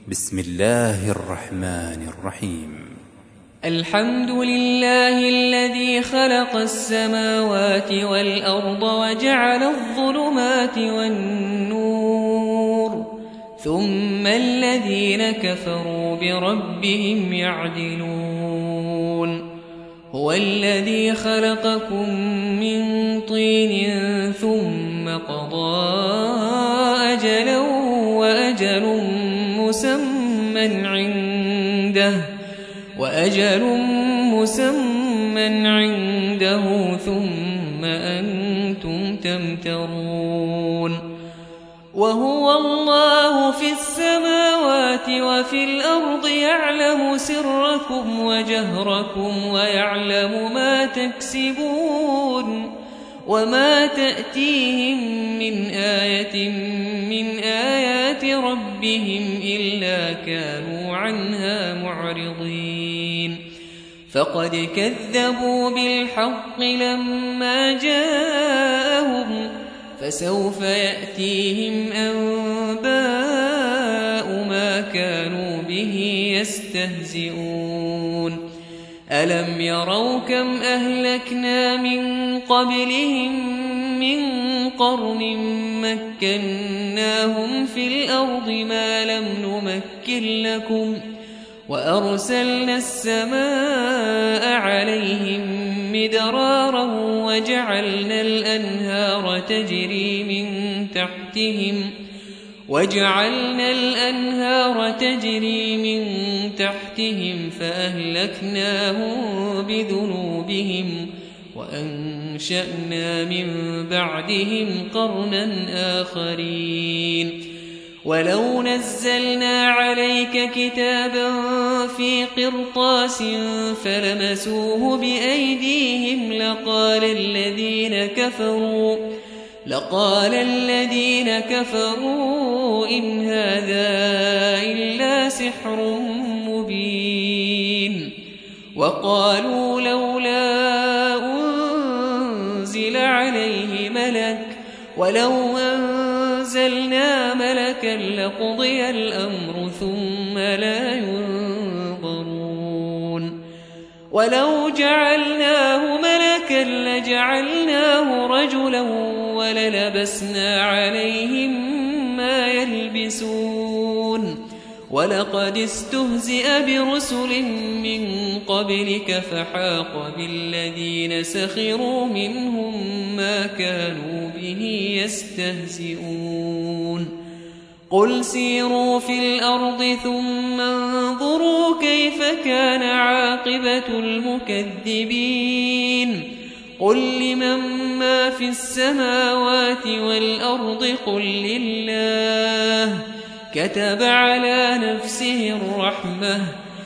بسم الله الرحمن الرحيم. الحمد لله الذي خلق السماوات والأرض وجعل الظلمات والنور ثم الذين كفروا بربهم يعدلون. هو الذي خلقكم من طين ثم قضى أجلا وأجل مسمى عنده ثم أنتم تمترون. وهو الله في السماوات وفي الأرض يعلم سركم وجهركم ويعلم ما تكسبون. وما تأتيهم من آية من آيات ربهم إلا كانوا عنها معرضين. فقد كذبوا بالحق لما جاءهم فسوف يأتيهم أنباء ما كانوا به يستهزئون. ألم يروا كم أهلكنا من قبلهم من قرن مكناهم في الأرض ما لم نمكن لكم وأرسلنا السماء عليهم مدرارا وجعلنا الأنهار تجري من تحتهم فأهلكناهم بذنوبهم وأنشأنا من بعدهم قرنا آخرين. ولو نزلنا عليك كتابا في قرطاس فلمسوه بأيديهم لقال الذين كفروا إن هذا إلا سحر مبين. وقالوا لولا أنزل عليه ملك ولو أنزلنا ملكا لقضي الأمر ثم لا ينظرون. ولو جعلناه ملكا لجعلناه رجلا وللبسنا عليهم ما يلبسون. ولقد استهزئ برسل من قبلك فحاق بالذين سخروا منهم ما كانوا به يستهزئون. قل سيروا في الأرض ثم انظروا كيف كان عاقبة المكذبين. قل لمن ما في السماوات والأرض قل لله كتب على نفسه الرحمة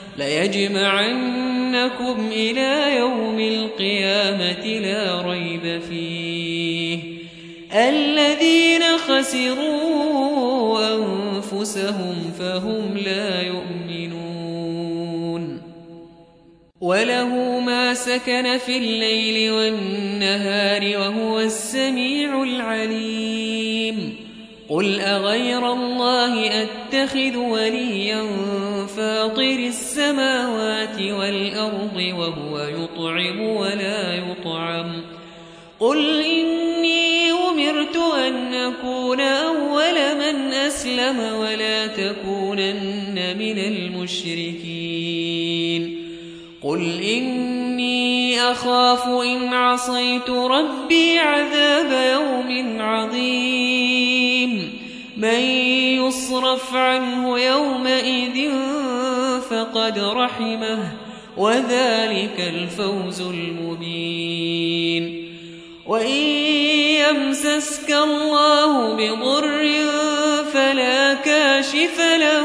ليجمعنكم إلى يوم القيامة لا ريب فيه. الذين خسروا أنفسهم فهم لا يؤمنون. وله ما سكن في الليل والنهار وهو السميع العليم. قل أغير الله أتخذ وليا فاطر السماوات والأرض وهو يطعم ولا يطعم. قل إني أمرت أن أكون أول من أسلم ولا تكونن من المشركين. قل إني أخاف إن عصيت ربي عذاب يوم عظيم. من يصرف عنه يومئذ فقد رحمه وذلك الفوز المبين. وإن يمسسك الله بضر فلا كاشف له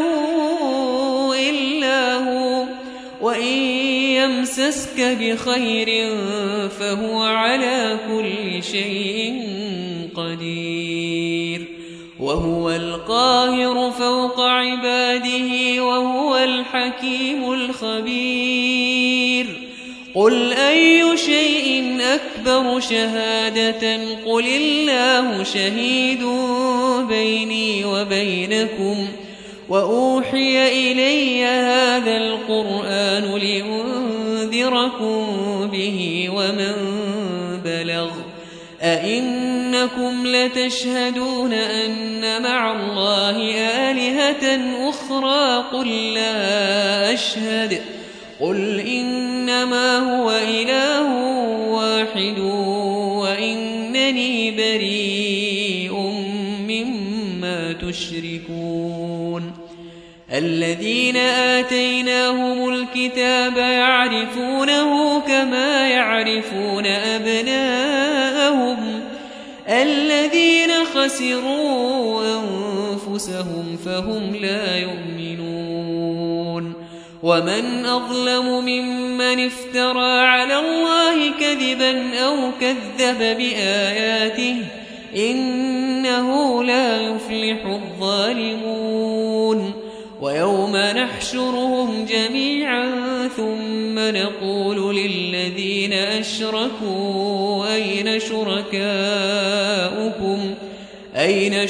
إلا هو وإن يمسسك بخير فهو على كل شيء قدير. وهو القاهر فوق عباده وهو الحكيم الخبير. قل أي شيء أكبر شهادة قل الله شهيد بيني وبينكم وأوحي إلي هذا القرآن لأنذركم به ومن بلغ أئنكم لتشهدون أن مع الله آلهة أخرى قل لا أشهد قل إنما هو إله واحد وإنني بريء مما تشركون الذين آتيناهم الكتاب يعرفونه كما يعرفون أبناءهم الذين خسروا أنفسهم فهم لا يؤمنون ومن أظلم ممن افترى على الله كذبا أو كذب بآياته إنه لا يفلح الظالمون ويوم نحشرهم جميعا ثم نقول للذين أشركوا أين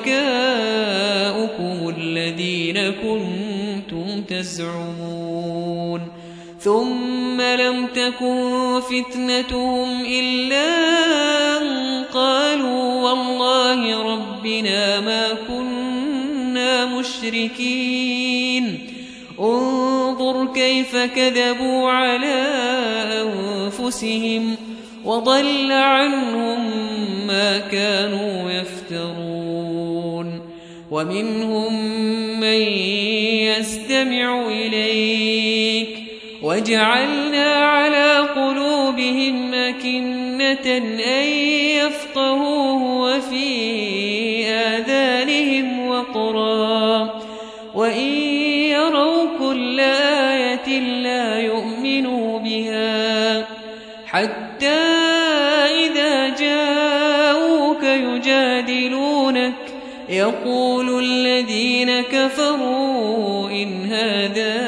شركاؤكم الذين كنتم تزعمون ثم لم تكن فتنتهم إلا أن قالوا والله ربنا ما كنا مشركين انظر كيف كذبوا على أنفسهم وضل عنهم ما كانوا يفترون ومنهم من يستمع إليك وجعلنا على قلوبهم أكنة أن يفقهوه وفي آذانهم وقرا وإن يروا كل آية لا يؤمنوا بها حتى إذا جاءوك يجادلونك يقول الذين كفروا إن هذا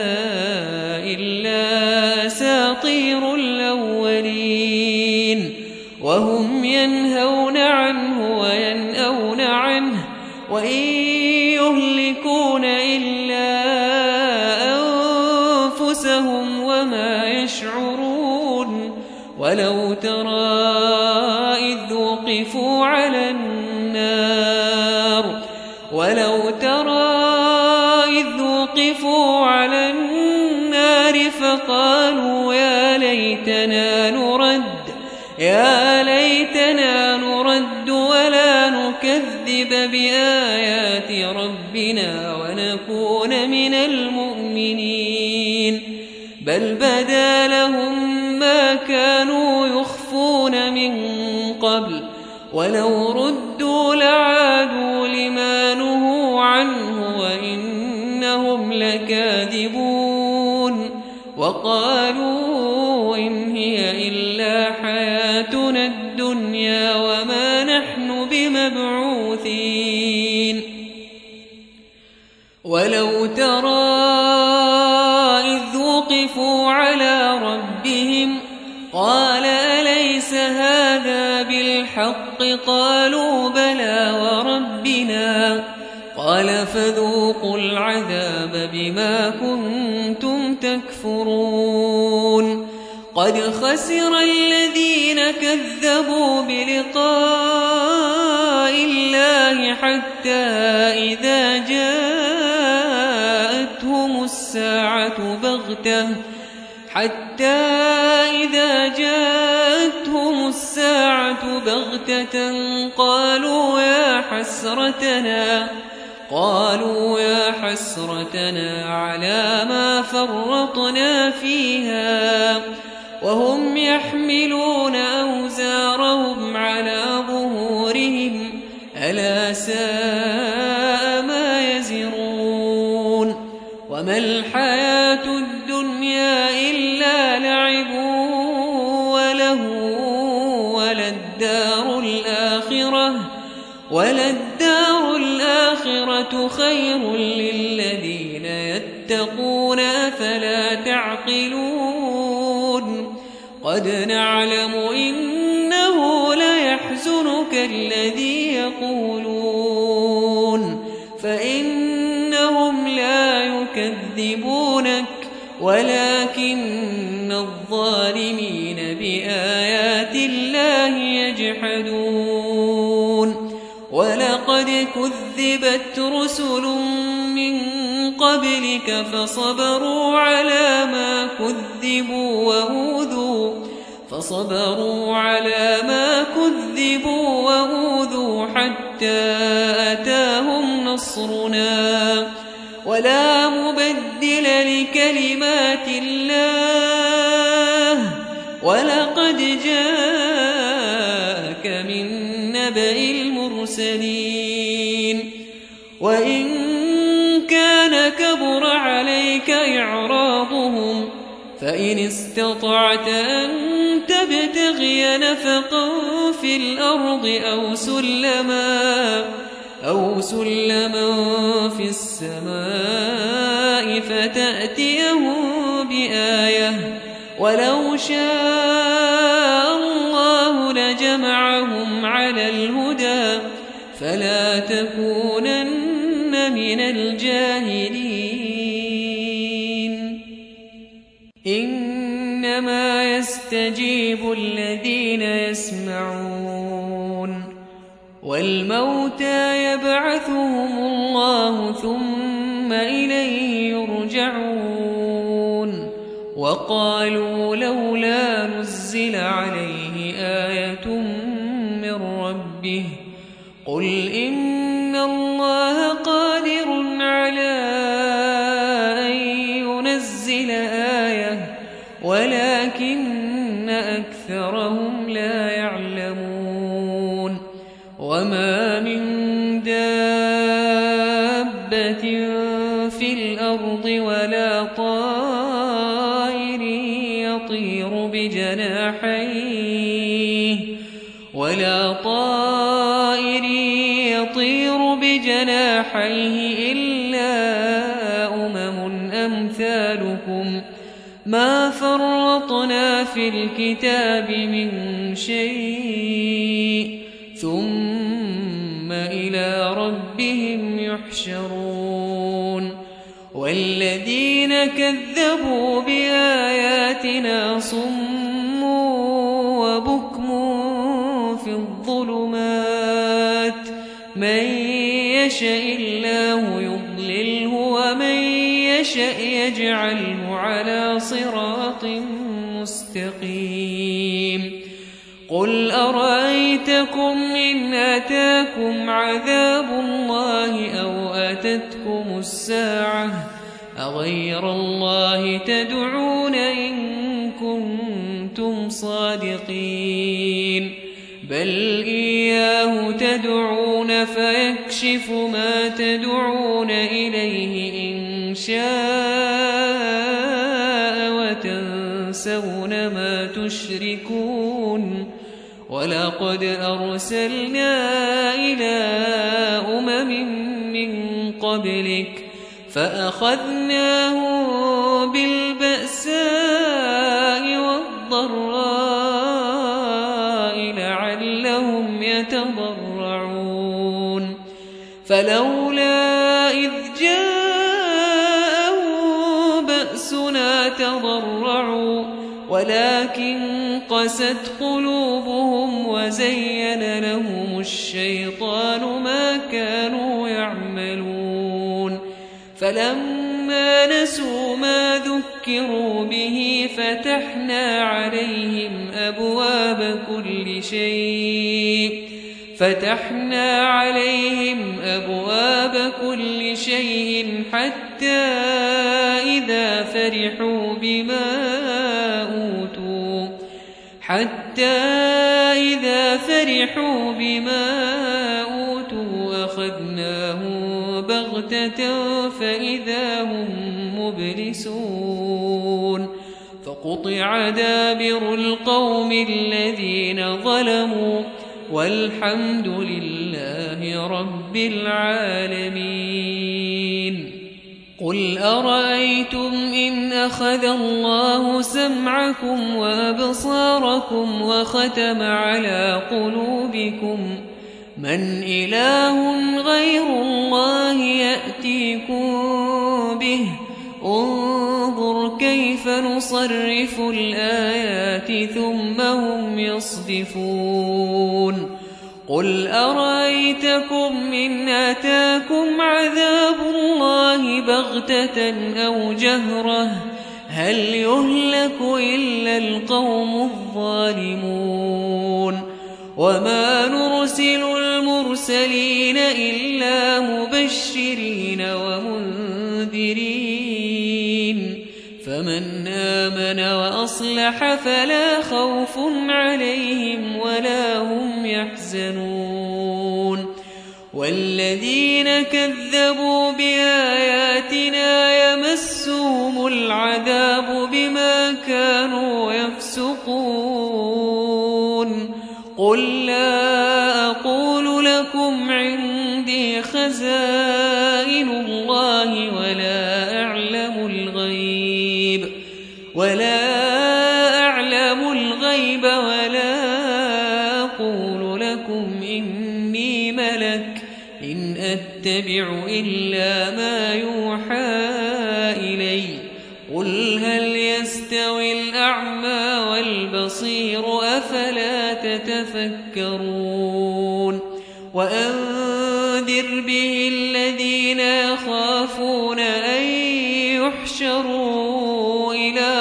إلا أساطير الأولين وهم ينهون عنه وينأون عنه وإن يهلكون إلا أنفسهم وما يشعرون ولو ترى إذ وقفوا على النار فقالوا يا ليتنا نرد ولا نكذب بآيات ربنا ونكون من المؤمنين بل بدا لهم ما كانوا يخفون من قبل ولو ردوا لعادوا لما نهوا عنه وإنهم لكاذبون وقالوا إن هي إلا حياتنا الدنيا وما نحن بمبعوثين ولو ترى إذ وقفوا على ربهم قال أليس هذا بالحق قالوا بلى وربنا قال فذوقوا العذاب بما كنتم تكفرون قد خسر الذين كذبوا بلقاء الله حتى إذا جاءتهم الساعة بغتة قالوا يا حسرتنا على ما فرطنا فيها وهم يحملون أوزارهم على ظهورهم ألا ساء ما يزرون وما الحياة الدنيا إلا لعب وللدار الآخرة خير للذين يتقون أفلا تعقلون قد نعلم إنه ليحزنك الذي يقولون فإنهم يكذبونك ولكن الظالمين بآيات الله يجحدون ولقد كذبت رسل من قبلك فصبروا على ما كذبوا وأوذوا حتى أتاهم نصرنا ولا مبدل لكلمات الله ولقد جاءك من نبأ المرسلين وإن كان كبر عليك إعراضهم فإن استطعت أن تبتغي نفقا في الأرض أو سلما في السماء فتأتيهم بآية ولو شاء الله لجمعهم على الهدى فلا تكونن من الجاهلين إنما يستجيب الذين يسمعون والموتى يبعثهم الله ثم إليه يرجعون وقالوا لولا نزل عليه آية من ربه قل إن الله قادر على أن ينزل آية ولكن أكثرهم لا يعلمون وما من دابة في الأرض ولا طائر يطير بجناحيه إلا أمثالكم ما فرطنا في الكتاب من شيء ثم إلى ربهم يحشرون والذين كذبوا بآياتنا صم وبكم في الظلمات من يشاء الله يضلله ومن يشاء يجعله على صراط مستقيم قل أرأيتكم إن أتاكم عذاب الله أو أتتكم الساعة أغير الله تدعون إن كنتم صادقين بل إياه تدعون فيكشف ما تدعون إليه إن شاء وتنسون ما تشركون ولقد أرسلنا إلى من قبلك فأخذناهم بالبأساء والضراء لعلهم يتضرعون فلولا إذ جاءوا بأسنا تضرعوا ولكن قست قلوبهم وزين لهم الشيطان ما كانوا يعملون فلما نسوا ما ذكروا به فتحنا عليهم أبواب كل شيء حتى إذا فرحوا بما أوتوا أخذناهم بغتة فإذا هم مبلسون فقطع دابر القوم الذين ظلموا والحمد لله رب العالمين قل أرأيتم إن أخذ الله سمعكم وأبصاركم وختم على قلوبكم من إله غير الله يأتيكم به انظر كيف نصرف الآيات ثم هم يصدفون قل أرأيتكم إن أتاكم عذاب الله بغتة أو جهرة هل يهلك إلا القوم الظالمون وما نرسل المرسلين إلا مبشرين ومنذرين فمن آمن وأصلح فلا خوف عليهم ولا هم يحزنون والذين كذبوا بآياتنا يمسهم العذاب بما كانوا يفسقون قل لا أقول لكم عندي خزائن الله ولا أعلم الغيب ولا أقول لكم إني ملك إن أتبع إلا ما يوحى إلي قل هل يستوي الأعمى والبصير أفلا تتفكرون وأنذر به الذين يخافون أن يحشروا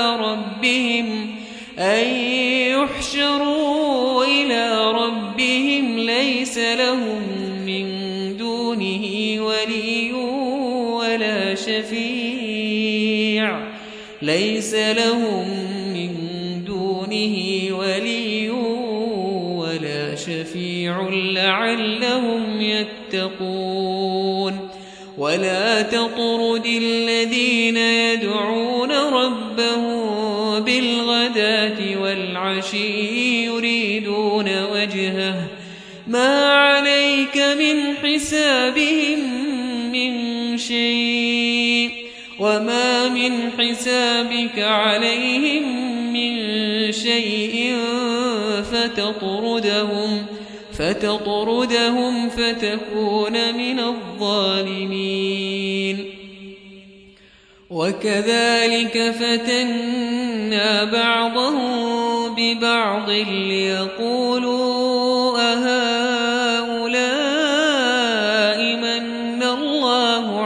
إلى ربهم ليس لهم من دونه ولي ولا شفيع لعلهم يتقون ولا تطرد الذين يدعون ربهم بالغداة والعشي يريدون وجهه ما عليك من حسابهم من شيء وما من حسابك عليهم من شيء فتطردهم فتكون من الظالمين وكذلك فتنا بعضهم ببعض ليقولوا أهؤلاء من الله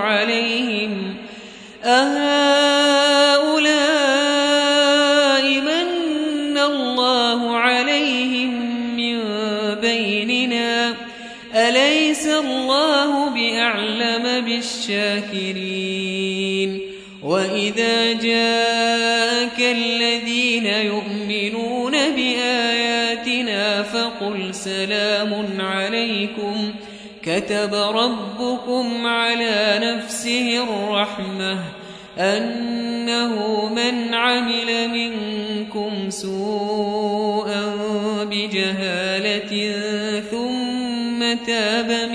عليهم من بيننا أليس الله بأعلم بالشاكرين وإذا جاءك الذين يؤمنون بآياتنا فقل سلام عليكم كتب ربكم على نفسه الرحمة أنه من عمل منكم سوءا بجهالة ثم تاب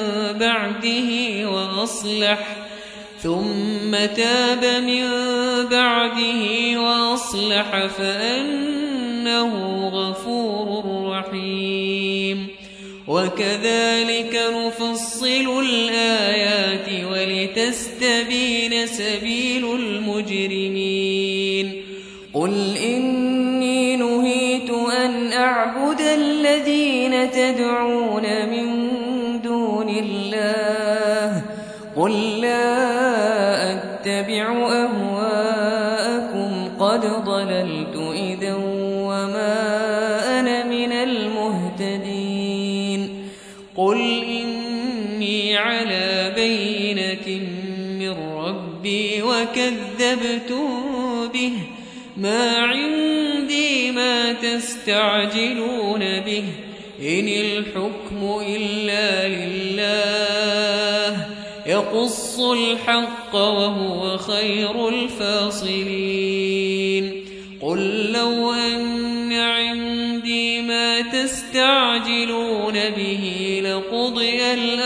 من بعده وأصلح فأنه غفور رحيم وكذلك نفصل الآيات ولتستبين سبيل المجرمين قل إني نهيت أن أعبد الذين تدعون من دون الله قل لا أتبع أهواءكم قد ضللت إذا وما أنا من المهتدين قل إني على بينة من ربي وكذبتم به ما عندي ما تستعجلون به إن الحكم إلا لله يقص الحق وهو خير الفاصلين قل لو أن عندي ما تستعجلون به لقضي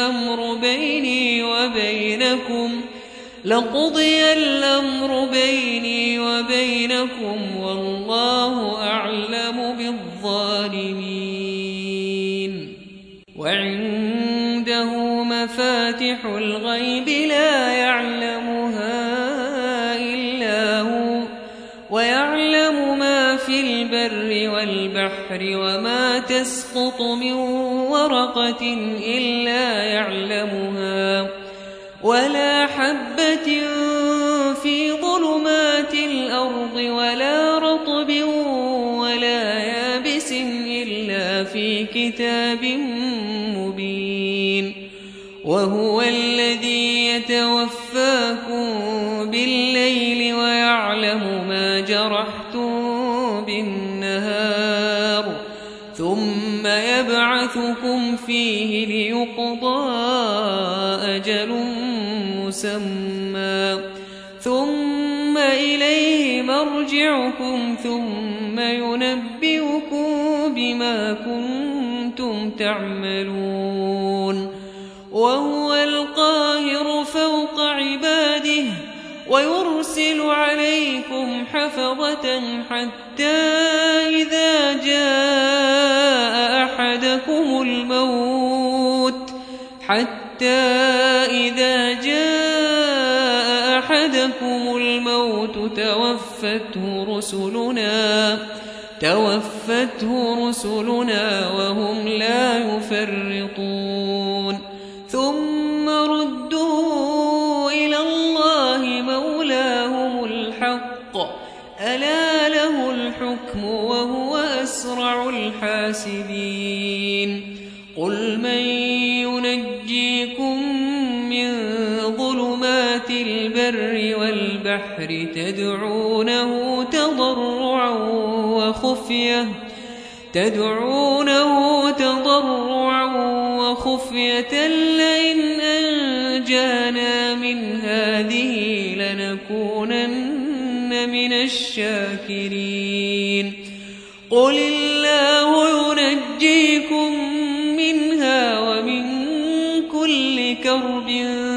الأمر بيني وبينكم والله أعلم بالظالمين وعنده مفاتح الغيب لا يعلمها البر والبحر وما تسقط من ورقة إلا يعلمها ولا حبة في ظلمات الأرض ولا رطب ولا يابس إلا في كتاب مبين وهو الذي يتوفاكم بالليل ويعلم ما جرحتم بالنهار ثم يبعثكم فيه ليقضى أجل مسمى ثم إليه مرجعكم ثم ينبئكم بما كنتم تعملون وهو القاهر فوق عباده ويرسل عليكم حفظة حتى إذا جاء أحدكم الموت توفته رسلنا وهم لا يفرطون ثم ردوا إلى الله مولاهم الحق ألا له الحكم وهو أسرع الحاسبين قل من ينجيكم من ظلمات البر والبحر تدعونه تضرعا وخفية لئن أنجانا من هذه لنكونن من الشاكرين قل الله ينجيكم منها ومن كل كرب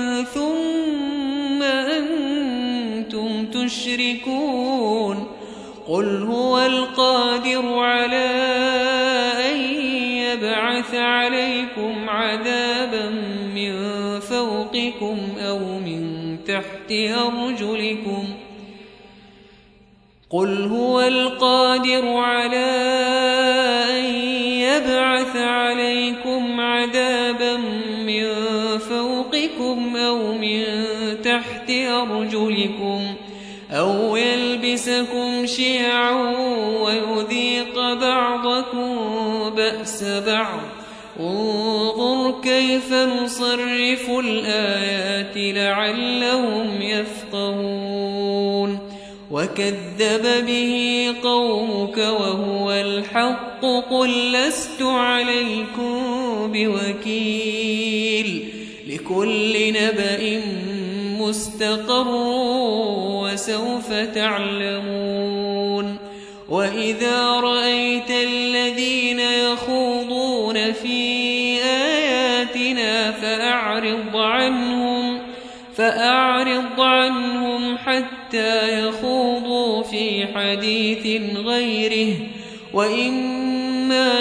ثم أنتم تشركون قل هو القادر على أن يبعث عليكم عذابا من فوقكم أو من تحت أرجلكم قل هو القادر على أن يبعث عليكم عذابا من فوقكم أو من تحت أرجلكم أو يلبسكم شيعا ويذيق بعضكم بأس بعض انظر كيف نصرف الآيات لعلهم يفقهون وكذب به قومك وهو الحق قل لست عليكم بوكيل لكل نبأ مستقر وسوف تعلمون وإذا رأيت الذين يخوضون في آياتنا فأعرض عنهم حتى يخوضوا في حديث غيره وإما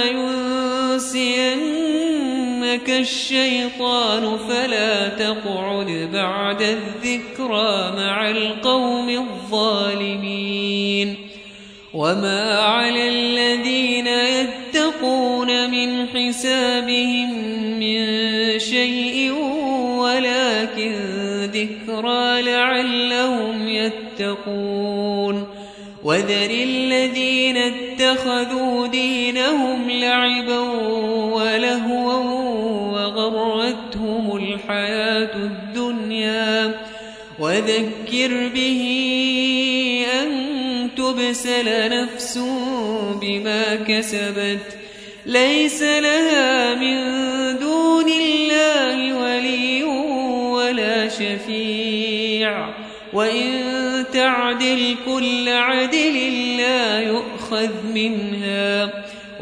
ينسينك الشيطان فلا تقعد بعد الذكرى مع القوم الظالمين وما على الذين يتقون من حسابهم من شيء ولكن ذكرى لعلهم يتقون وذر الذين اتخذوا دينهم لعبا ولهوا وغرتهم الحياة الدنيا وذكر به أن تبسل نفس بما كسبت ليس لها من دون الله ولي ولا شفيع وإن تعدل كل عدل لا يؤخذ منها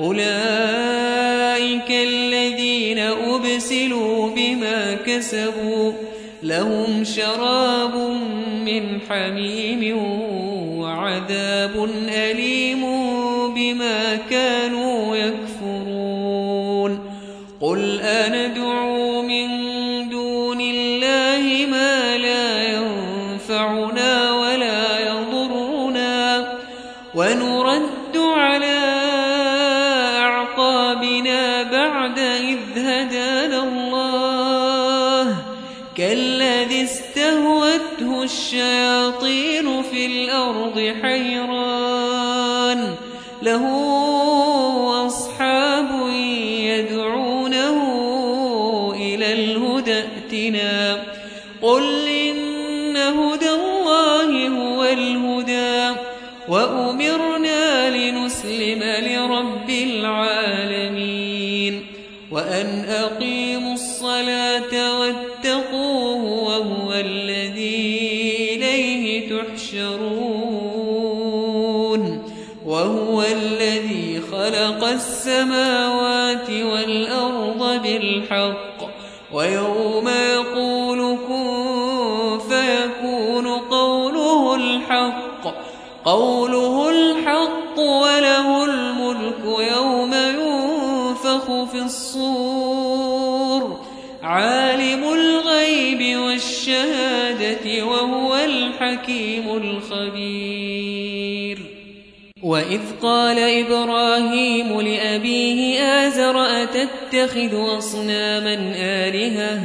أولئك الذين أبسلوا بما كسبوا لهم شراب من حميم وعذاب أليم بما كانوا يكفرون قل أندعو من دون الله ما لا ينفعنا ولا يضرنا ونرد على الشياطين في الأرض حيران له أصحاب يدعونه إلى الهدى ائتنا قل إن هدى الله هو الهدى وأمرنا لنسلم لرب العالمين وأن أقيموا الصلاة واتقوه وهو الذي إليه تحشرون وهو الذي خلق السماوات والأرض بالحق ويوم يقول كن فيكون قوله الحق وله الملك يوم ينفخ في الصور عالم الغيب والشهادة وهو الحكيم الخبير وإذ قال إبراهيم لأبيه آزر أتتخذ أصناما آلهة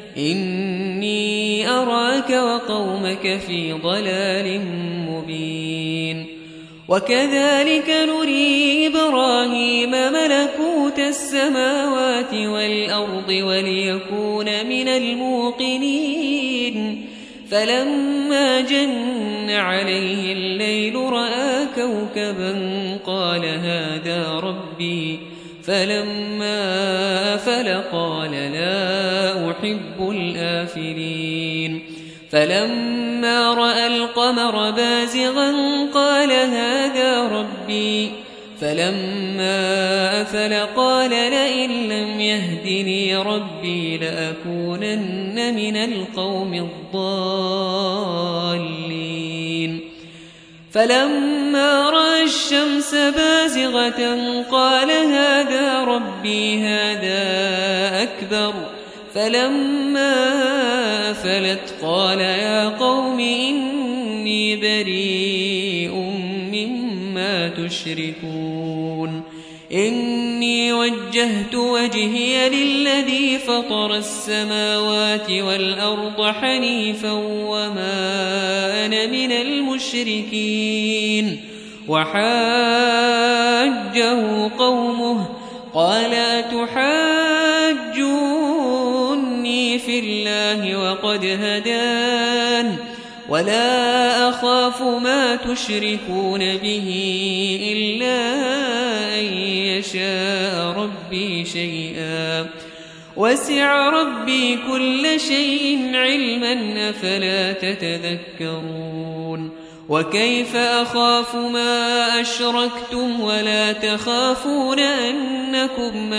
إني أراك وقومك في ضلال مبين وكذلك نري إبراهيم ملكوت السماوات والأرض وليكون من الموقنين فلما جن عليه الليل رأى كوكبا قال هذا ربي فلما أفل قال لا أحب الآفلين فلما رأى القمر بازغا قال هذا ربي فلما أفل قال لئن لم يهدني ربي لأكونن من القوم الضالين فلما رأى الشمس بازغة قال هذا ربي هذا أكبر فلما أفلت قال يا قوم إني بريء مما تشركون إني وجهت وجهي للذي فطر السماوات والأرض حنيفا وما أنا من المشركين وحاجه قومه قال أتحاجوني في الله وقد هدان ولا أخاف ما تشركون به إلا أن يشاء ربي شيئا وسع ربي كل شيء علما أفلا تتذكرون وكيف أخاف ما أشركتم ولا تخافون أنكم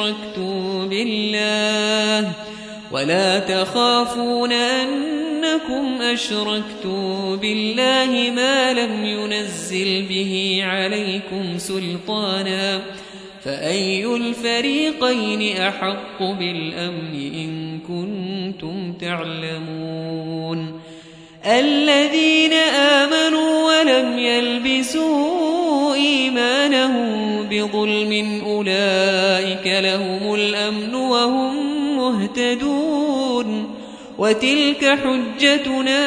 أشركتم بالله ما لم ينزل به عليكم سلطانا فأي الفريقين أحق بالأمن إن كنتم تعلمون الذين آمنوا ولم يلبسوا إيمانهم بظلم أولئك لهم الأمن وهم مهتدون وتلك حجتنا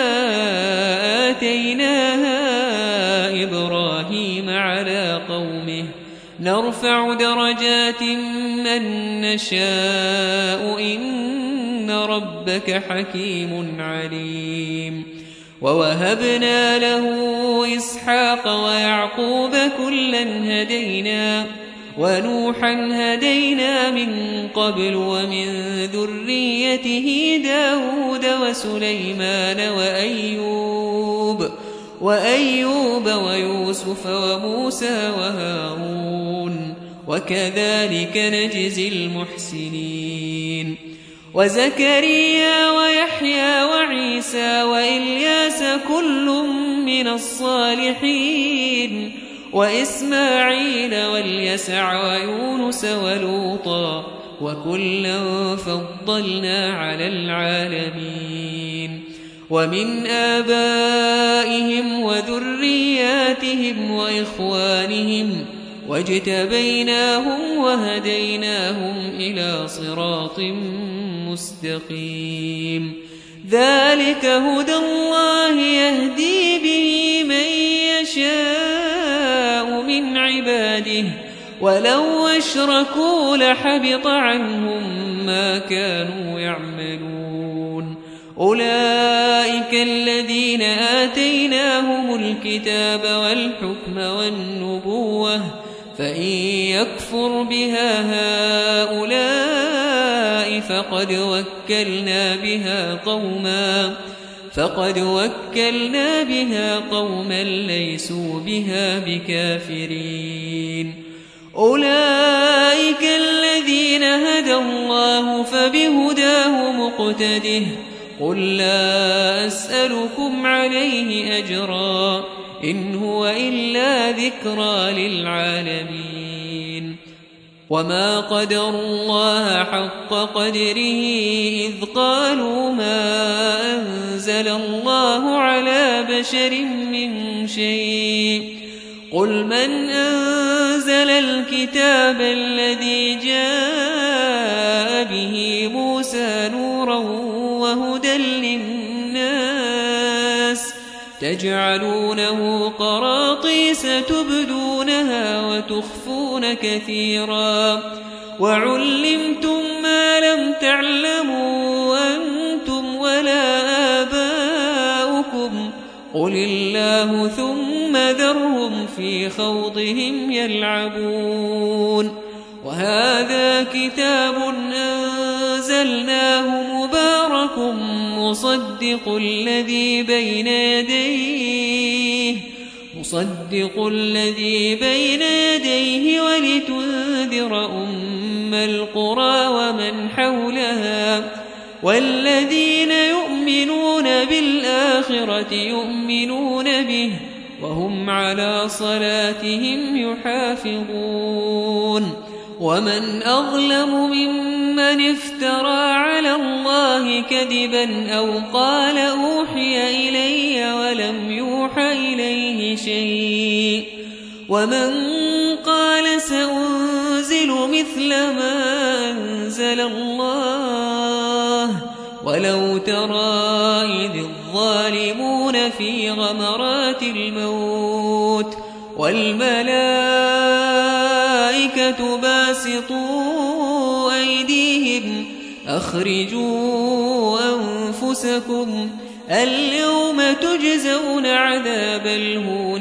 آتيناها إبراهيم على قومه نرفع درجات من نشاء إن ربك حكيم عليم ووهبنا له إسحاق ويعقوب كلا هدينا ونوحا هدينا من قبل ومن ذريته داود وسليمان وأيوب ويوسف وموسى وهارون وكذلك نجزي المحسنين وزكريا ويحيى وعيسى وإلياس كل من الصالحين وإسماعيل واليسع ويونس ولوطا وكلا فضلنا على العالمين ومن آبائهم وذرياتهم وإخوانهم واجتبيناهم وهديناهم إلى صراط مستقيم ذلك هدى الله يهدي به من يشاء من عباده ولو أشركوا لحبط عنهم ما كانوا يعملون أولئك الذين آتيناهم الكتاب والحكم والنبوة فإن يكفر بها هؤلاء فقد وكلنا بها قوما ليسوا بها بكافرين أولئك الذين هدى الله فبهداه مقتده قل لا أسألكم عليه أجرا إن هو إلا ذكرى للعالمين وما قدروا الله حق قدره إذ قالوا ما أنزل الله على بشر من شيء قل من أنزل الكتاب الذي جاء به موسى نورا وهدى للناس تجعلونه قراطيس تبدونها وتخفون كثيرا وعلمتم ما لم تعلموا أنتم ولا آباؤكم قل الله ثم ذرهم في خوضهم يلعبون وهذا كتاب أنزلناه مبارك مصدق الذي بين يديه ولتنذر أم القرى ومن حولها والذين يؤمنون بالآخرة يؤمنون به وهم على صلاتهم يحافظون ومن أظلم ممن افترى على الله كذبا أو قال أوحي إلي ولم يوح إليه شيء ومن قال سأنزل مثل ما أنزل الله ولو ترى إذ الظالمون في غمرات الموت والملائكة باسطوا أيديهم أخرجوا أنفسكم اليوم تجزون عذاب الهون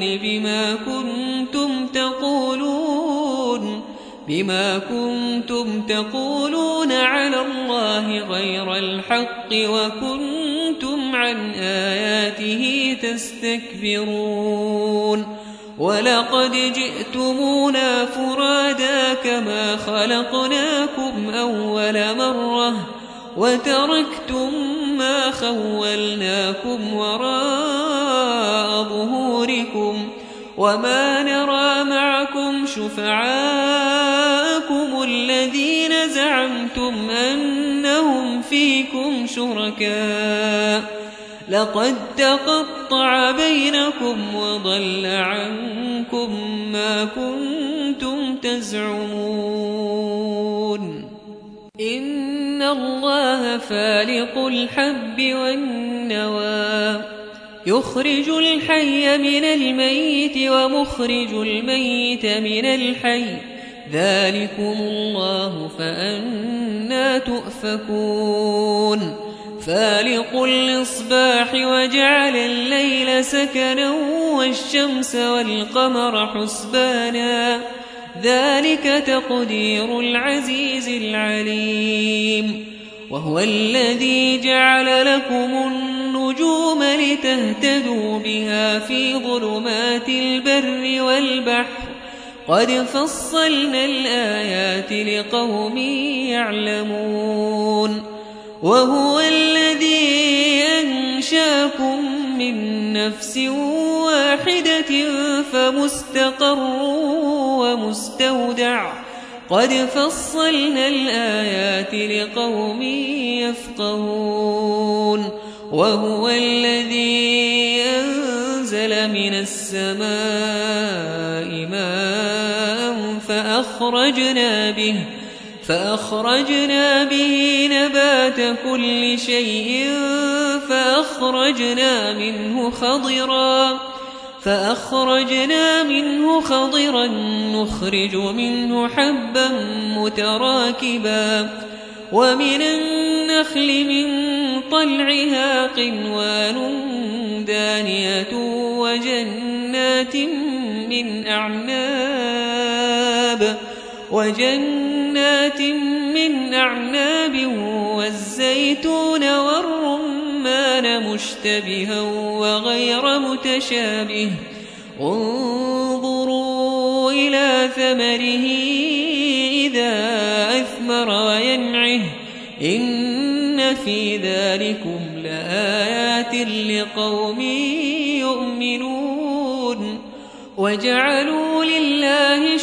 بما كنتم تقولون على الله غير الحق وكنتم عن آياته تستكبرون ولقد جئتمونا فرادا كما خلقناكم أول مرة وتركتم ما خولناكم وراء ظهوركم وما نرى معكم شفعاءكم الذين زعمتم أنهم فيكم شركاء لقد تقطع بينكم وضل عنكم ما كنتم تزعمون إن الله فالق الحب والنوى يخرج الحي من الميت ومخرج الميت من الحي ذلكم الله فأنى تؤفكون فالق الإصباح وجعل الليل سكنا والشمس والقمر حسبانا ذلك تقدير العزيز العليم وهو الذي جعل لكم النجوم لتهتدوا بها في ظلمات البر والبحر قد فصلنا الآيات لقوم يعلمون وهو الذي أنشاكم من نفس واحدة فمستقر ومستودع قد فصلنا الآيات لقوم يفقهون وهو الذي أنزل من السماء ماء فأخرجنا به نبات كل شيء فأخرجنا منه خضرا نخرج منه حبا متراكبا ومن النخل من طلعها قنوان دانية وجنات من أعناب والزيتون والرمان مشتبها وغير متشابه انظروا إلى ثمره إذا أثمر وينعه إن في ذلكم لآيات لقوم يؤمنون وجعلوا لله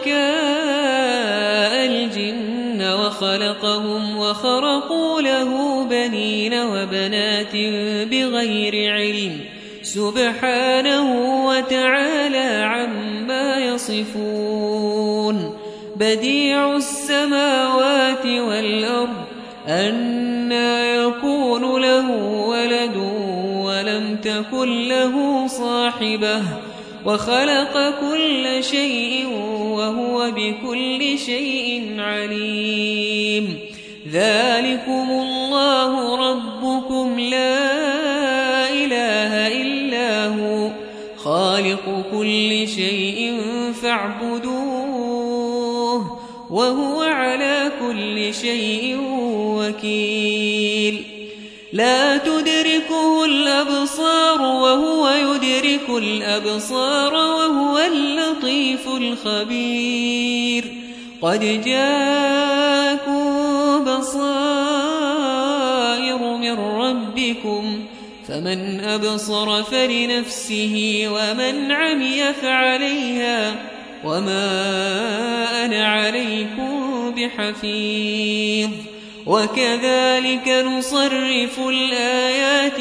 شركاء الجن وخلقهم وخرقوا له بنين وبنات بغير علم سبحانه وتعالى عما يصفون بديع السماوات والأرض أنى يكون له ولد ولم تكن له صاحبة وخلق كل شيء وهو بكل شيء عليم ذلكم الله ربكم لا إله إلا هو خالق كل شيء فاعبدوه وهو على كل شيء وكيل لا تدركه الأبصار وهو يدرك الأبصار وهو اللطيف الخبير قد جاءكم بصائر من ربكم فمن أبصر فلنفسه ومن عمي فعليها وما أنا عليكم بحفيظ وكذلك نصرف الآيات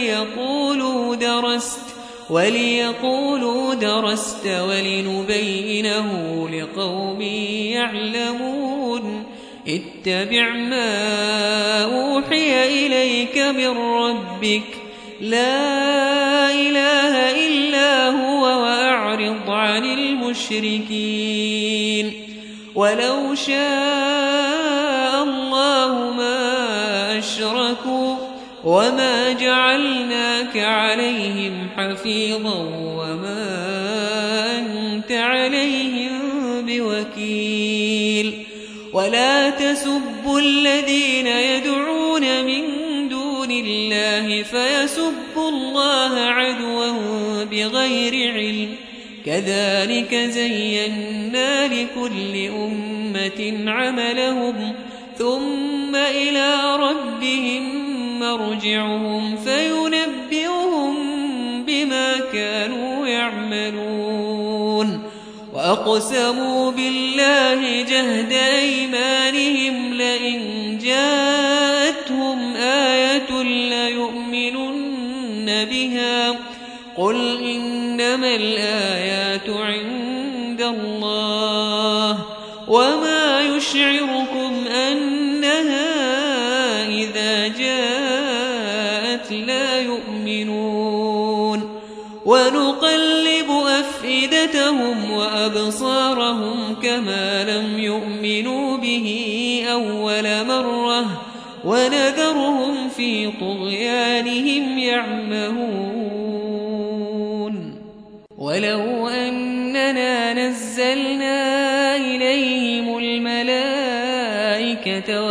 وليقولوا درست ولنبينه لقوم يعلمون اتبع ما أوحي إليك من ربك لا إله إلا هو وأعرض عن المشركين ولو شاء الله ما أشركوا وما جعلناك عليهم حفيظا وما أنت عليهم بوكيل ولا تسبوا الذين يدعون من دون الله فيسبوا الله عدوا بغير علم كذلك زينا لكل أمة عملهم ثم إلى ربهم مرجعهم فينبئهم بما كانوا يعملون وأقسموا بالله جهد أيمانهم لئن جاءتهم آية ليؤمنن بها قل إنما الآيات عند الله وما يشعركم أنها إذا جاءت لا يؤمنون ونقلب أفئدتهم وأبصارهم كما لم يؤمنوا به أول مرة ونذرهم في طغيانهم يعمهون ولو أننا نزلنا إليهم الملائكة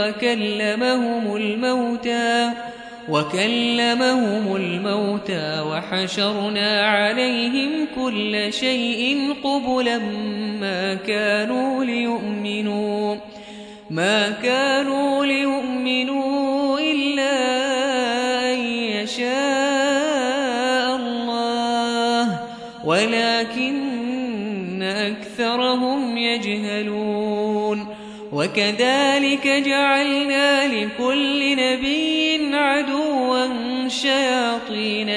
وكلمهم الموتى وحشرنا عليهم كل شيء قبلا ما كانوا ليؤمنوا إلا أن يشاء الله ولكن أكثرهم يجهلون وكذلك جعلنا لكل نبي عدوا شياطين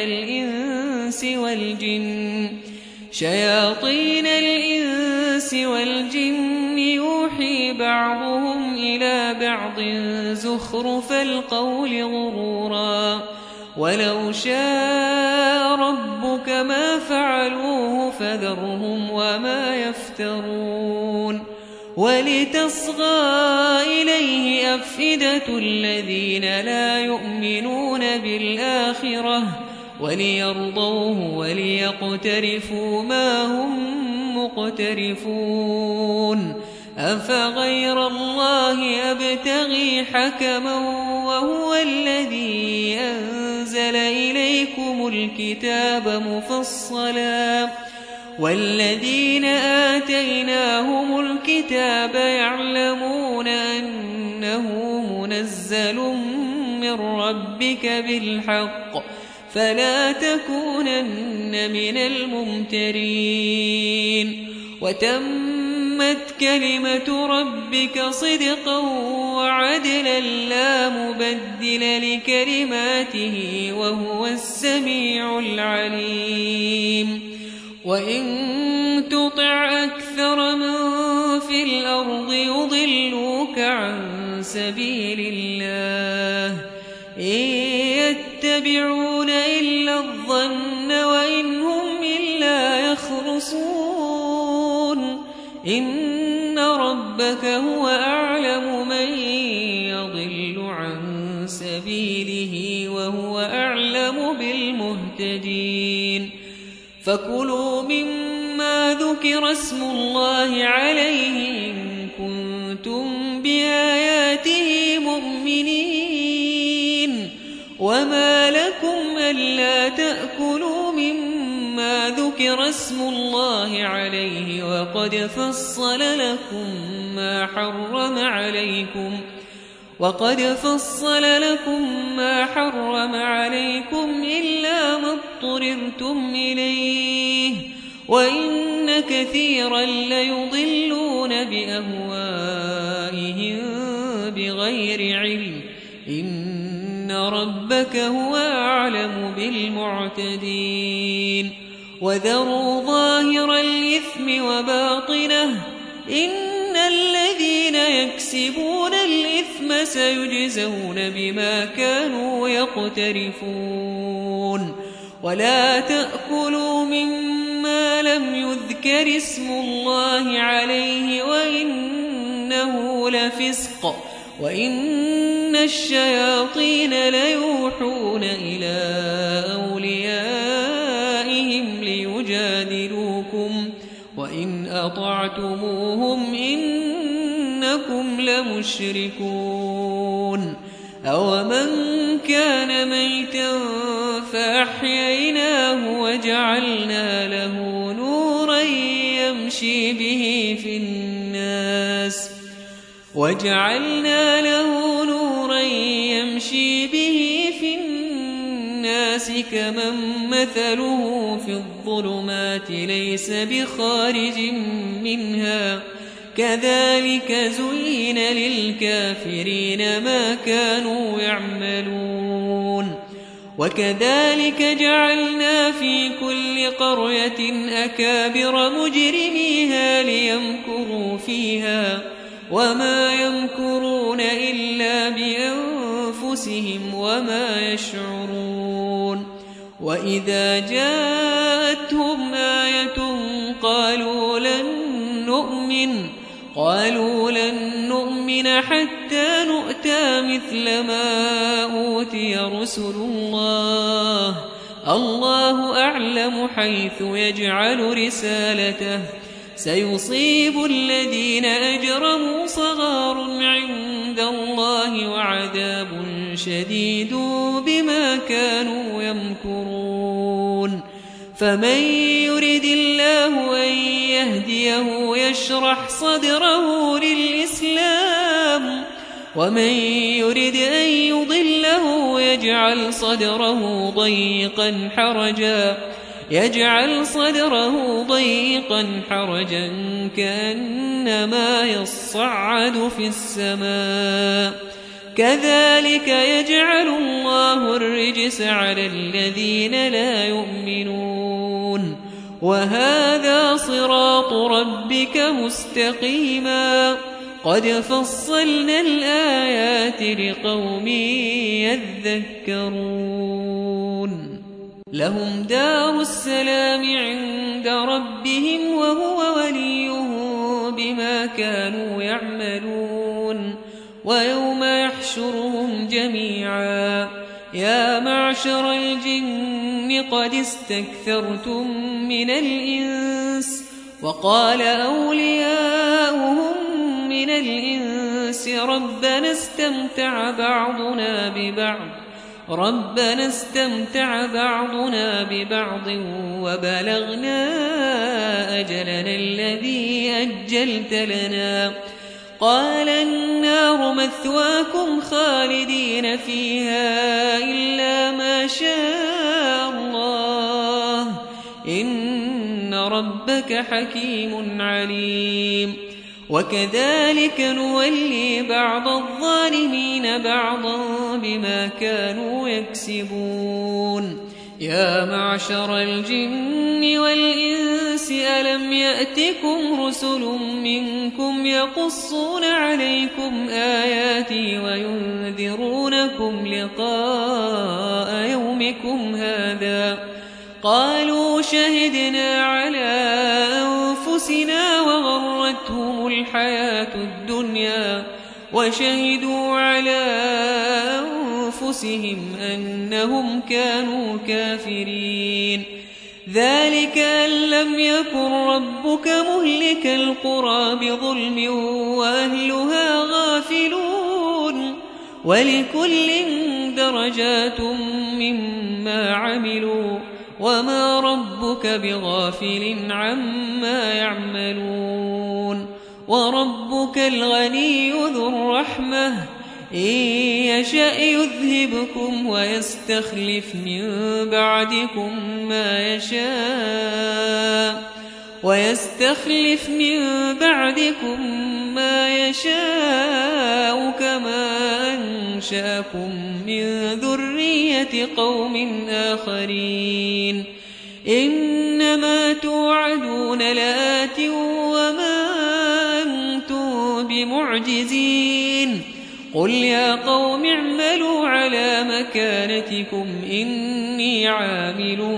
الإنس والجن يوحي بعضهم إلى بعض زخرف القول غرورا ولو شاء ربك ما فعلوه فذرهم وما يفترون ولتصغى إليه أفئدة الذين لا يؤمنون بالآخرة وليرضوه وليقترفوا ما هم مقترفون أفغير الله أبتغي حكما وهو الذي أنزل إليكم الكتاب مفصلا والذين آتيناهم الكتاب يعلمون أنه منزل من ربك بالحق فلا تكونن من الممترين وتمت كلمة ربك صدقا وعدلا لا مبدل لكلماته وهو السميع العليم وإن تطع أكثر من في الأرض يضلوك عن سبيل الله إن يتبعون إلا الظن وإن هم إلا يخرصون إن ربك هو أعلم من يضل عن سبيله وهو أعلم بالمهتدين فكلوا مما ذكر اسم الله عليه إن كنتم بآياته مؤمنين وما لكم ألا تأكلوا مما ذكر اسم الله عليه وقد فصل لكم ما حرم عليكم إلا ما اضطررتم إليه وإن كثيرا ليضلون بأهوائهم بغير علم إن ربك هو أعلم بالمعتدين وذروا ظاهر الإثم وباطنه إن الذين يكسبون الإثم سيجزون بما كانوا يقترفون ولا تأكلوا مما لم يذكر اسم الله عليه وإنه لفسق وإن الشياطين ليوحون إلى أوليائهم ليجادلوكم وإن أطعتموهم إنكم لمشركون أومن كان ميتا فأحييناه وجعلنا له نورا يمشي به في الناس كمن مثله في الظلمات ليس بخارج منها كذلك زين للكافرين ما كانوا يعملون وكذلك جعلنا في كل قرية أكابر مجرميها ليمكروا فيها وما يمكرون إلا بأنفسهم وما يشعرون وإذا جاءتهم آية قالوا لن نؤمن حتى نؤتى مثل ما أوتي رسل الله أعلم حيث يجعل رسالته سيصيب الذين أجرموا صغار عند الله وعذاب شديد بما كانوا يمكرون فمن يرد الله أن يهديه يشرح صدره للإسلام ومن يرد أن يضله يجعل صدره ضيقا حرجا كأنما يصعد في السماء كذلك يجعل الله الرجس على الذين لا يؤمنون وهذا صراط ربك مستقيما قد فصلنا الآيات لقوم يذكرون لهم دار السلام عند ربهم وهو وليهم بما كانوا يعملون ويوم يحشرهم جميعا يا معشر الجن قد استكثرتم من الإنس وقال أولياؤهم من الإنس ربنا استمتع بعضنا ببعض وبلغنا أجلنا الذي أجلت لنا قال النار مثواكم خالدين فيها إلا ما شاء الله إن ربك حكيم عليم وكذلك نولي بعض الظالمين بعضا بما كانوا يكسبون يا معشر الجن والإنس ألم يأتكم رسل منكم يقصون عليكم آياتي وينذرونكم لقاء يومكم هذا قالوا شهدنا على أنفسنا وغرتهم الحياة الدنيا وشهدوا على أنفسهم أنهم كانوا كافرين ذلك أن لم يكن ربك مهلك القرى بظلم وأهلها غافلون ولكل درجات مما عملوا وما ربك بغافل عما يعملون وربك الغني ذو الرحمة إن يشأ يذهبكم ويستخلف من بعدكم ما يشاء كما أنشأكم من ذرية قوم آخرين إنما توعدون لآت وما أنتم بمعجزين قل يا قوم اعملوا على مكانتكم إني عامل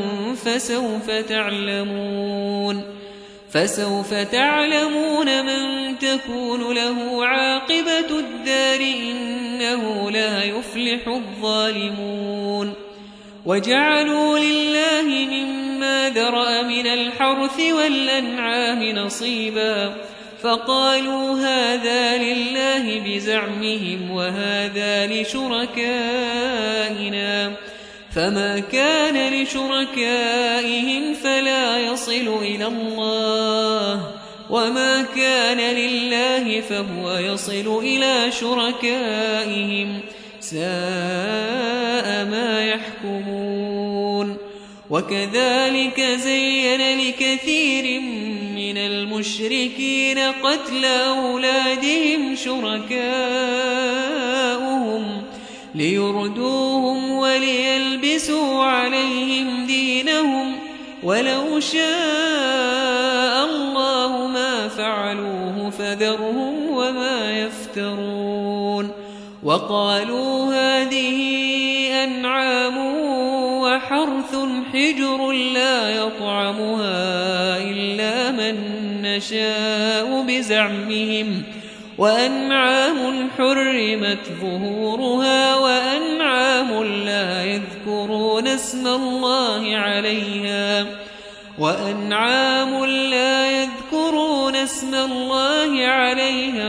فسوف تعلمون من تكون له عاقبة الدار إنه لا يفلح الظالمون وجعلوا لله مما ذرأ من الحرث والأنعام نصيبا فقالوا هذا لله بزعمهم وهذا لشركائنا فما كان لشركائهم فلا يصل إلى الله وما كان لله فهو يصل إلى شركائهم ساء ما يحكمون وكذلك زين لكثير من المشركين قتل أولادهم شركاؤهم ليردوهم وليلبسوا عليهم دينهم ولو شاء الله ما فعلوه فذرهم وما يفترون وقالوا هذه أنعام وحرث حجر لا يطعمها إلا من نشاء بزعمهم وأنعام حرمت ظهورها وأنعام لا يذكرون اسم الله عليها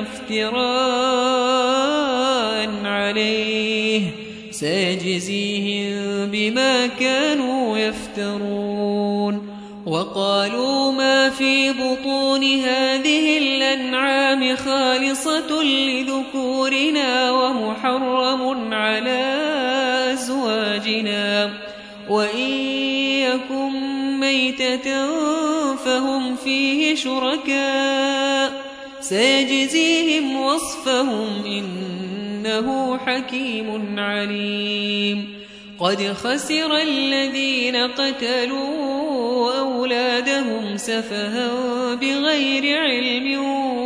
افتراء عليه سيجزيهم بما كانوا يفترون وقالوا ما في بطون هذه الأنعام خالصة لذكورنا ومحرم على أزواجنا وإن يكن ميتة فهم فيه شركاء سيجزيهم وصفهم إنه حكيم عليم قد خسر الذين قتلوا أولادهم سفها بغير علم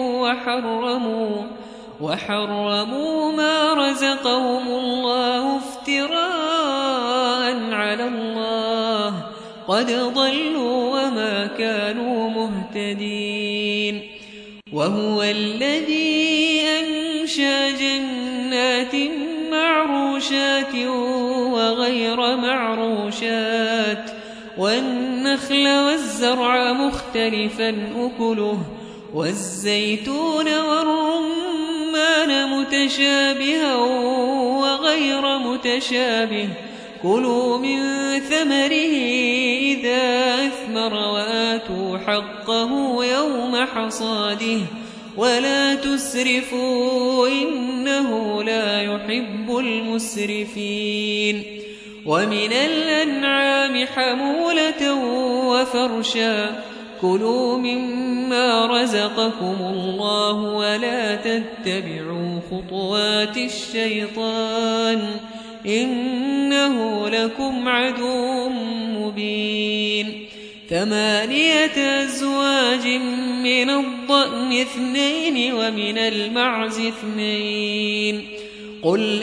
وحرموا ما رزقهم الله افتراء على الله قد ضلوا وما كانوا مهتدين. وهو الذي أنشأ جنات معروشات وغير معروشات والنخل والزرع مختلفا أكله والزيتون والرمان متشابها وغير متشابه كلوا من ثمره إذا أثمر وآتوا حقه يوم حصاده ولا تسرفوا إنه لا يحب المسرفين. ومن الأنعام حمولة وفرشا كلوا مما رزقكم الله ولا تتبعوا خطوات الشيطان إنه لكم عدو مبين. 8 أزواج من الضأن 2 ومن المعز 2 قل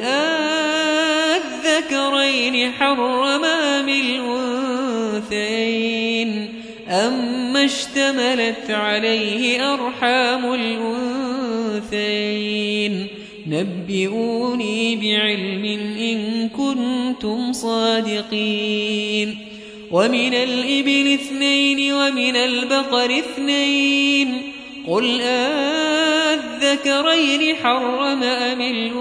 أذكرين حرم أم الأنثيين أما اشتملت عليه أرحام الأنثيين نبئوني بعلم إن كنتم صادقين. ومن الإبل 2 ومن البقر 2 قل أذكرين حرم أم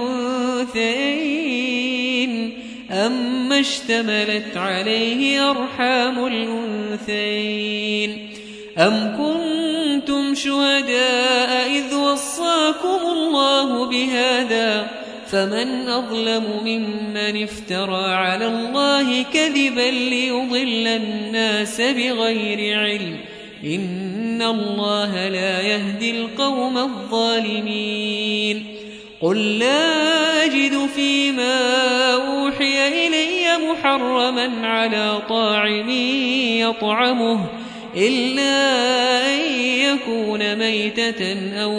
الأنثيين أما اشتملت عليه أرحام الأنثيين أم كنتم شهداء إذ وصاكم الله بهذا فمن أظلم ممن افترى على الله كذبا ليضل الناس بغير علم إن الله لا يهدي القوم الظالمين. قل لا أجد فيما أوحي إلي محرما على طاعم يطعمه إلا أن يكون ميتة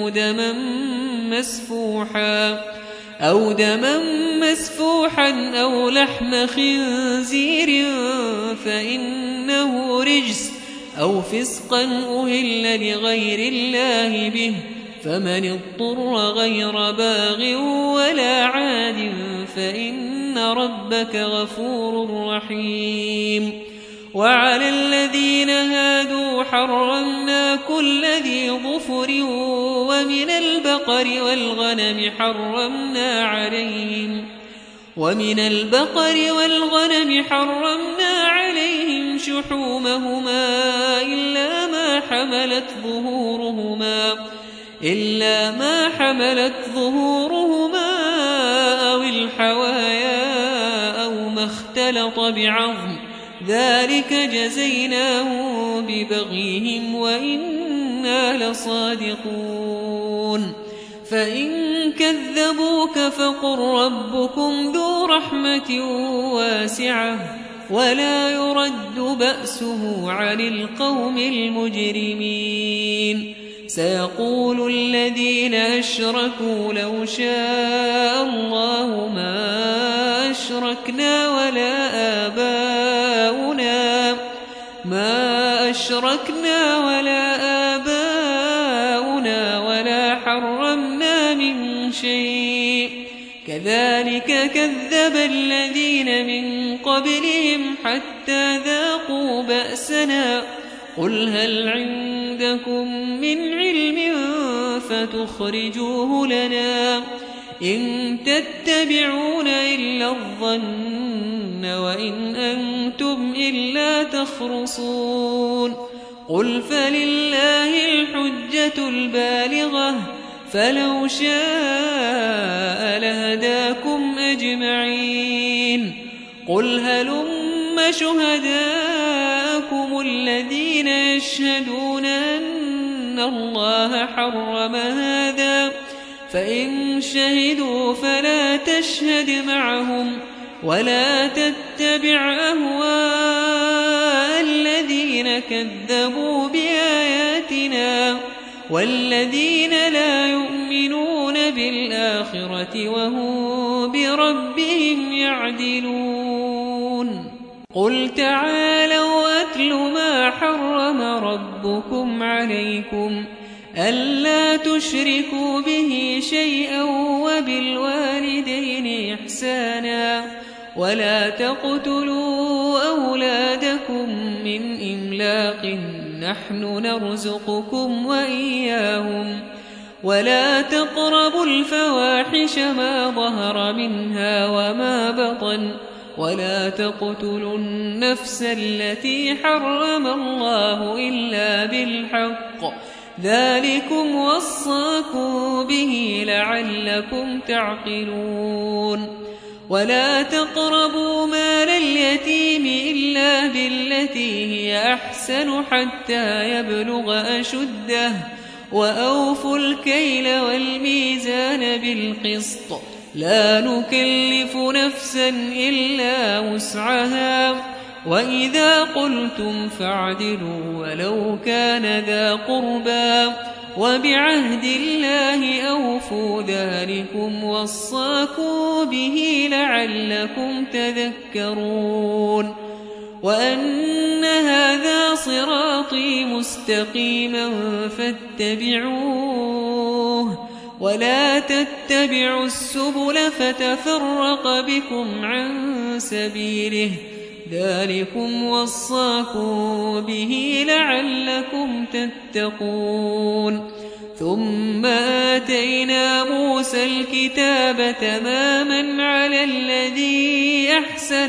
أو دما مسفوحا أو لحم خنزير فإنه رجس أو فسقا أهل لغير الله به فمن اضطر غير باغ ولا عاد فإن ربك غفور رحيم. وعلى الذين هادوا حرمنا كل ذي ظفر ومن البقر والغنم حرمنا عليهم شحومهما إلا ما حملت ظهورهما أو الحوايا أو ما اختلط بعظم ذلك جزيناهم ببغيهم وإنا لصادقون. فإن كذبوك فقل ربكم ذو رحمة واسعة ولا يرد بأسه عن القوم المجرمين. سيقول الذين أشركوا لو شاء الله ما أشركنا ولا آباؤنا ولا حرمنا من شيء كذلك كذب الذين من قبلهم حتى ذاقوا بأسنا قل هل عندكم من علم فتخرجوه لنا إن تتبعون إلا الظن وإن أنتم إلا تخرصون. قل فلله الحجة البالغة فلو شاء لهداكم أجمعين. قل هلم شهداءكم الذين يشهدون أن الله حرم هذا فإن شهدوا فلا تشهد معهم ولا تتبع أهواء الذين الذين كذبوا بآياتنا والذين لا يؤمنون بالآخرة وهم بربهم يعدلون قل تعالوا أتل ما حرم ربكم عليكم ألا تشركوا به شيئا وبالوالدين إحسانا ولا تقتلوا أولادكم من إملاق نحن نرزقكم وإياهم ولا تقربوا الفواحش ما ظهر منها وما بطن ولا تقتلوا النفس التي حرم الله إلا بالحق ذلكم وصاكم به لعلكم تعقلون ولا تقربوا مال اليتيم إلا بالتي هي أحسن حتى يبلغ أشده وأوفوا الكيل والميزان بالقسط لا نكلف نفسا إلا وسعها وإذا قلتم فاعدلوا ولو كان ذا قربى وبعهد الله أوفوا ذلكم وصاكم به لعلكم تذكرون وأن هذا صراطي مستقيما فاتبعوه ولا تتبعوا السبل فتفرق بكم عن سبيله ذلكم وصاكم به لعلكم تتقون ثم آتينا موسى الكتاب تماما على الذي أحسن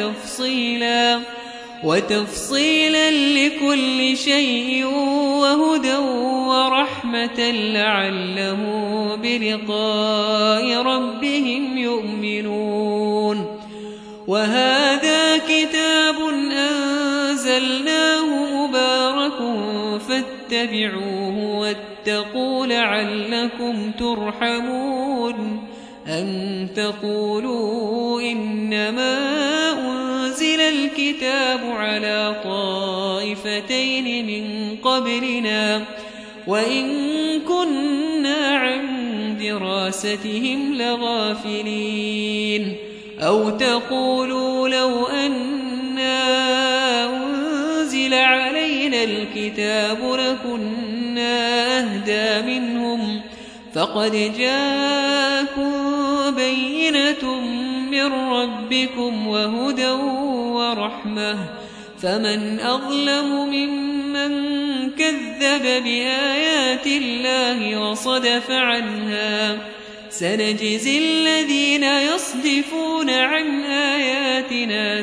وتفصيلا لكل شيء وهدى ورحمة لعلهم بلقاء ربهم يؤمنون وهذا كتاب أنزلناه مبارك فاتبعوه واتقوا لعلكم ترحمون أن تقولوا إنما أنزل الكتاب على طائفتين من قبلنا وإن كنا عن دراستهم لغافلين أو تقولوا لو أنا أنزل علينا الكتاب لكنا أهدى منهم فقد جاءكم بينة من ربكم وهدى ورحمة فمن أظلم ممن كذب بآيات الله وصدف عنها سنجزي الذين يصدفون عن آياتنا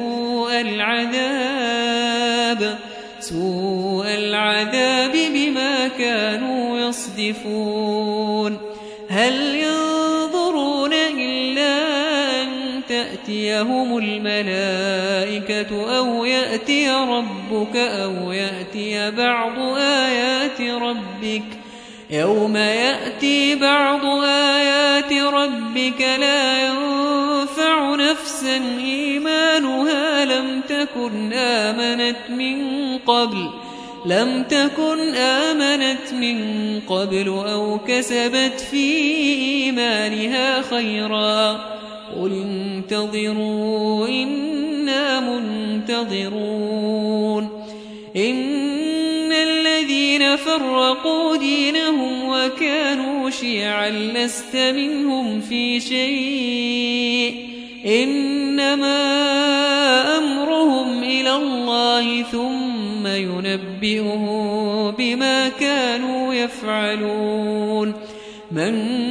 سوء العذاب بما كانوا يصدفون هل ينظرون إلا أن تأتيهم الملائكة أو يأتي ربك أو يأتي بعض آيات ربك يوم يأتي بعض آيات ربك لا ينفع نفسا إيمانها لم تكن آمنت من قبل أو كسبت في إيمانها خيرا قل انتظروا إنا منتظرون إن الذين فرقوا دينهم وكانوا شيعا لست منهم في شيء إنما أمرهم إلى الله ثم ينبئهم بما كانوا يفعلون من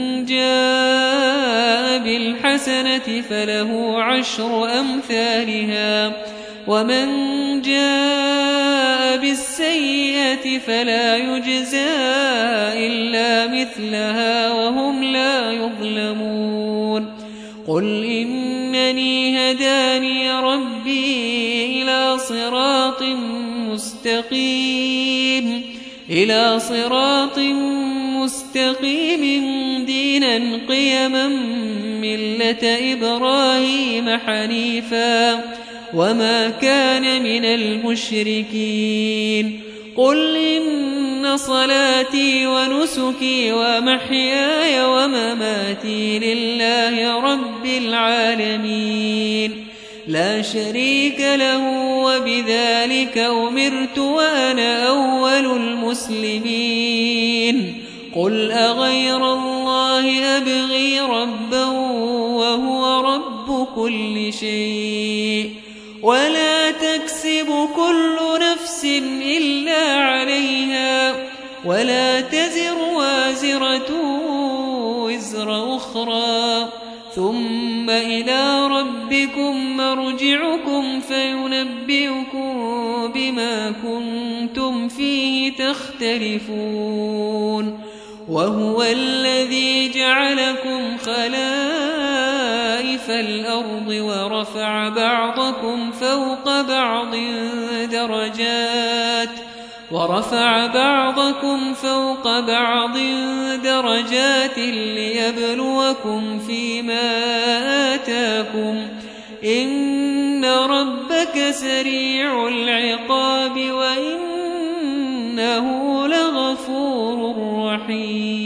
جاء بالحسنة فله 10 أمثالها ومن جاء بالسيئة فلا يجزى إلا مثلها وهم لا يظلمون قل إنني هداني ربي إلى صراط مستقيم دينا قيما ملة إبراهيم حنيفا وما كان من المشركين قل إن صلاتي ونسكي ومحياي ومماتي لله رب العالمين لا شريك له وبذلك أمرت وأنا أول المسلمين قل أغير الله أبغي ربا وهو رب كل شيء ولا تكسب كل نفس إلا عليها ولا تزر وازرة وزر أخرى ثم إلى ربكم مرجعكم فينبئكم بما كنتم فيه تختلفون وهو الذي جعلكم خلائف الأرض ورفع بعضكم فوق بعض درجات ليبلوكم فيما آتاكم إن ربك سريع العقاب وإنه لغفور رحيم